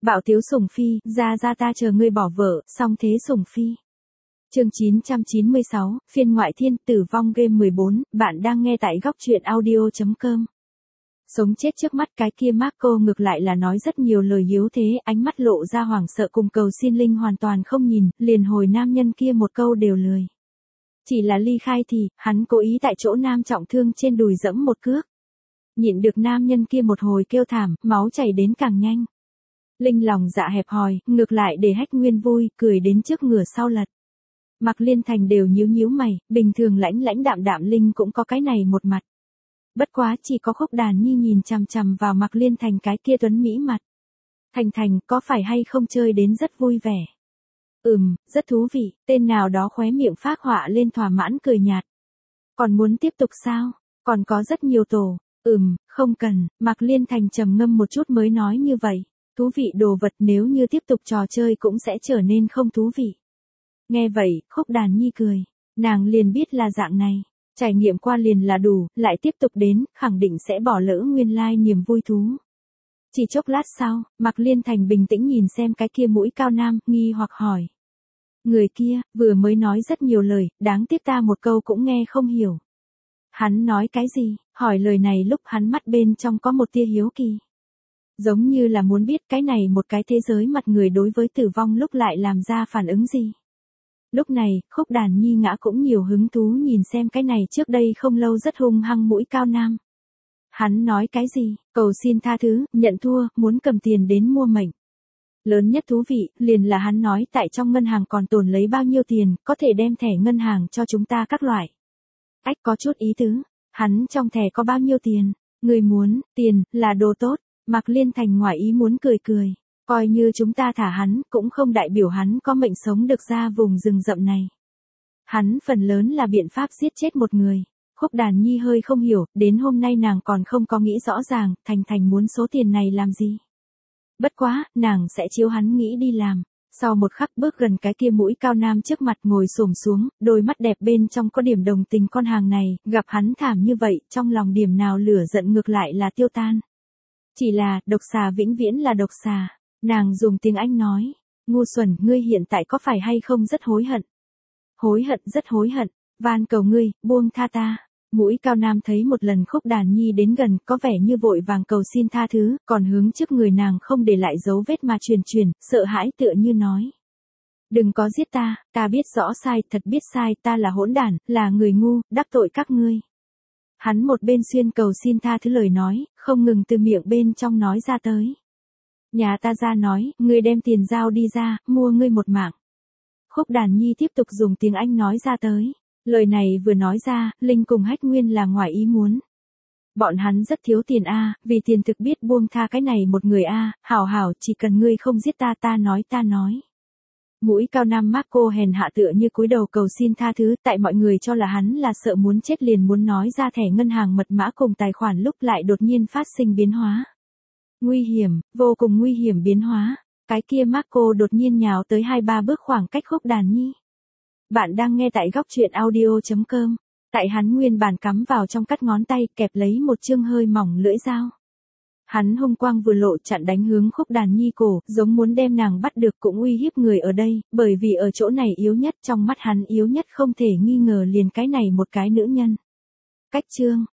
Bạo tiếu sủng phi, ra ta chờ ngươi bỏ vợ, xong thế sủng phi. Chương 996, phiên ngoại thiên tử vong game 14, bạn đang nghe tại góc truyện audio.com. Sống chết trước mắt cái kia Marco ngược lại là nói rất nhiều lời hiếu thế, ánh mắt lộ ra hoảng sợ cùng cầu xin Linh hoàn toàn không nhìn, liền hồi nam nhân kia một câu đều lười. Chỉ là ly khai thì, hắn cố ý tại chỗ nam trọng thương trên đùi dẫm một cước. Nhịn được nam nhân kia một hồi kêu thảm, máu chảy đến càng nhanh. Linh lòng dạ hẹp hòi, ngược lại để Hách Nguyên vui, cười đến trước ngửa sau lật. Mạc Liên Thành đều nhíu mày, bình thường lãnh đạm Linh cũng có cái này một mặt. Bất quá chỉ có Khúc Đàn Nhi nhìn chằm chằm vào Mạc Liên Thành cái kia tuấn mỹ mặt. Thành có phải hay không chơi đến rất vui vẻ? Rất thú vị, tên nào đó khóe miệng phác họa lên thỏa mãn cười nhạt. Còn muốn tiếp tục sao? Còn có rất nhiều tổ. Không cần, Mạc Liên Thành trầm ngâm một chút mới nói như vậy. Thú vị đồ vật nếu như tiếp tục trò chơi cũng sẽ trở nên không thú vị. Nghe vậy, Khúc Đàn Nhi cười. Nàng liền biết là dạng này. Trải nghiệm qua liền là đủ, lại tiếp tục đến, khẳng định sẽ bỏ lỡ nguyên lai niềm vui thú. Chỉ chốc lát sau, Mạc Liên Thành bình tĩnh nhìn xem cái kia mũi cao nam, nghi hoặc hỏi. Người kia, vừa mới nói rất nhiều lời, đáng tiếc ta một câu cũng nghe không hiểu. Hắn nói cái gì? Hỏi lời này lúc hắn mắt bên trong có một tia hiếu kỳ. Giống như là muốn biết cái này một cái thế giới mặt người đối với tử vong lúc lại làm ra phản ứng gì. Lúc này, Khúc Đàn Nhi ngã cũng nhiều hứng thú nhìn xem cái này trước đây không lâu rất hung hăng mũi cao nam. Hắn nói cái gì? Cầu xin tha thứ, nhận thua, muốn cầm tiền đến mua mệnh. Lớn nhất thú vị, liền là hắn nói tại trong ngân hàng còn tồn lấy bao nhiêu tiền, có thể đem thẻ ngân hàng cho chúng ta các loại. Ách có chút ý tứ, hắn trong thẻ có bao nhiêu tiền? Người muốn, tiền, là đồ tốt. Mạc Liên Thành ngoài ý muốn cười. Coi như chúng ta thả hắn, cũng không đại biểu hắn có mệnh sống được ra vùng rừng rậm này. Hắn phần lớn là biện pháp giết chết một người. Khúc Đàn Nhi hơi không hiểu, đến hôm nay nàng còn không có nghĩ rõ ràng, Thành muốn số tiền này làm gì. Bất quá, nàng sẽ chiếu hắn nghĩ đi làm. Sau một khắc bước gần cái kia mũi cao nam trước mặt ngồi xổm xuống, đôi mắt đẹp bên trong có điểm đồng tình con hàng này, gặp hắn thảm như vậy, trong lòng điểm nào lửa giận ngược lại là tiêu tan. Chỉ là, độc xà vĩnh viễn là độc xà. Nàng dùng tiếng Anh nói, ngu xuẩn, ngươi hiện tại có phải hay không rất hối hận? Rất hối hận, van cầu ngươi, buông tha ta. Mũi cao nam thấy một lần Khúc Đàn Nhi đến gần, có vẻ như vội vàng cầu xin tha thứ, còn hướng trước người nàng không để lại dấu vết mà truyền, sợ hãi tựa như nói. Đừng có giết ta biết rõ sai, thật biết sai, ta là hỗn đản, là người ngu, đắc tội các ngươi. Hắn một bên xuyên cầu xin tha thứ lời nói, không ngừng từ miệng bên trong nói ra tới. Nhà ta ra nói, ngươi đem tiền giao đi ra, mua ngươi một mạng. Khúc Đàn Nhi tiếp tục dùng tiếng Anh nói ra tới. Lời này vừa nói ra, Linh cùng Hách Nguyên là ngoài ý muốn. Bọn hắn rất thiếu tiền vì tiền thực biết buông tha cái này một người hảo, chỉ cần ngươi không giết ta nói. Mũi cao nam Marco hèn hạ tựa như cúi đầu cầu xin tha thứ, tại mọi người cho là hắn là sợ muốn chết liền muốn nói ra thẻ ngân hàng mật mã cùng tài khoản lúc lại đột nhiên phát sinh biến hóa. Nguy hiểm, vô cùng nguy hiểm biến hóa. Cái kia Marco đột nhiên nhào tới 2-3 bước khoảng cách Khúc Đàn Nhi. Bạn đang nghe tại góc truyện audio.com. Tại hắn nguyên bản cắm vào trong cắt ngón tay kẹp lấy một chương hơi mỏng lưỡi dao. Hắn hung quang vừa lộ chặn đánh hướng Khúc Đàn Nhi cổ, giống muốn đem nàng bắt được cũng uy hiếp người ở đây, bởi vì ở chỗ này yếu nhất trong mắt hắn yếu nhất không thể nghi ngờ liền cái này một cái nữ nhân. Cách chương,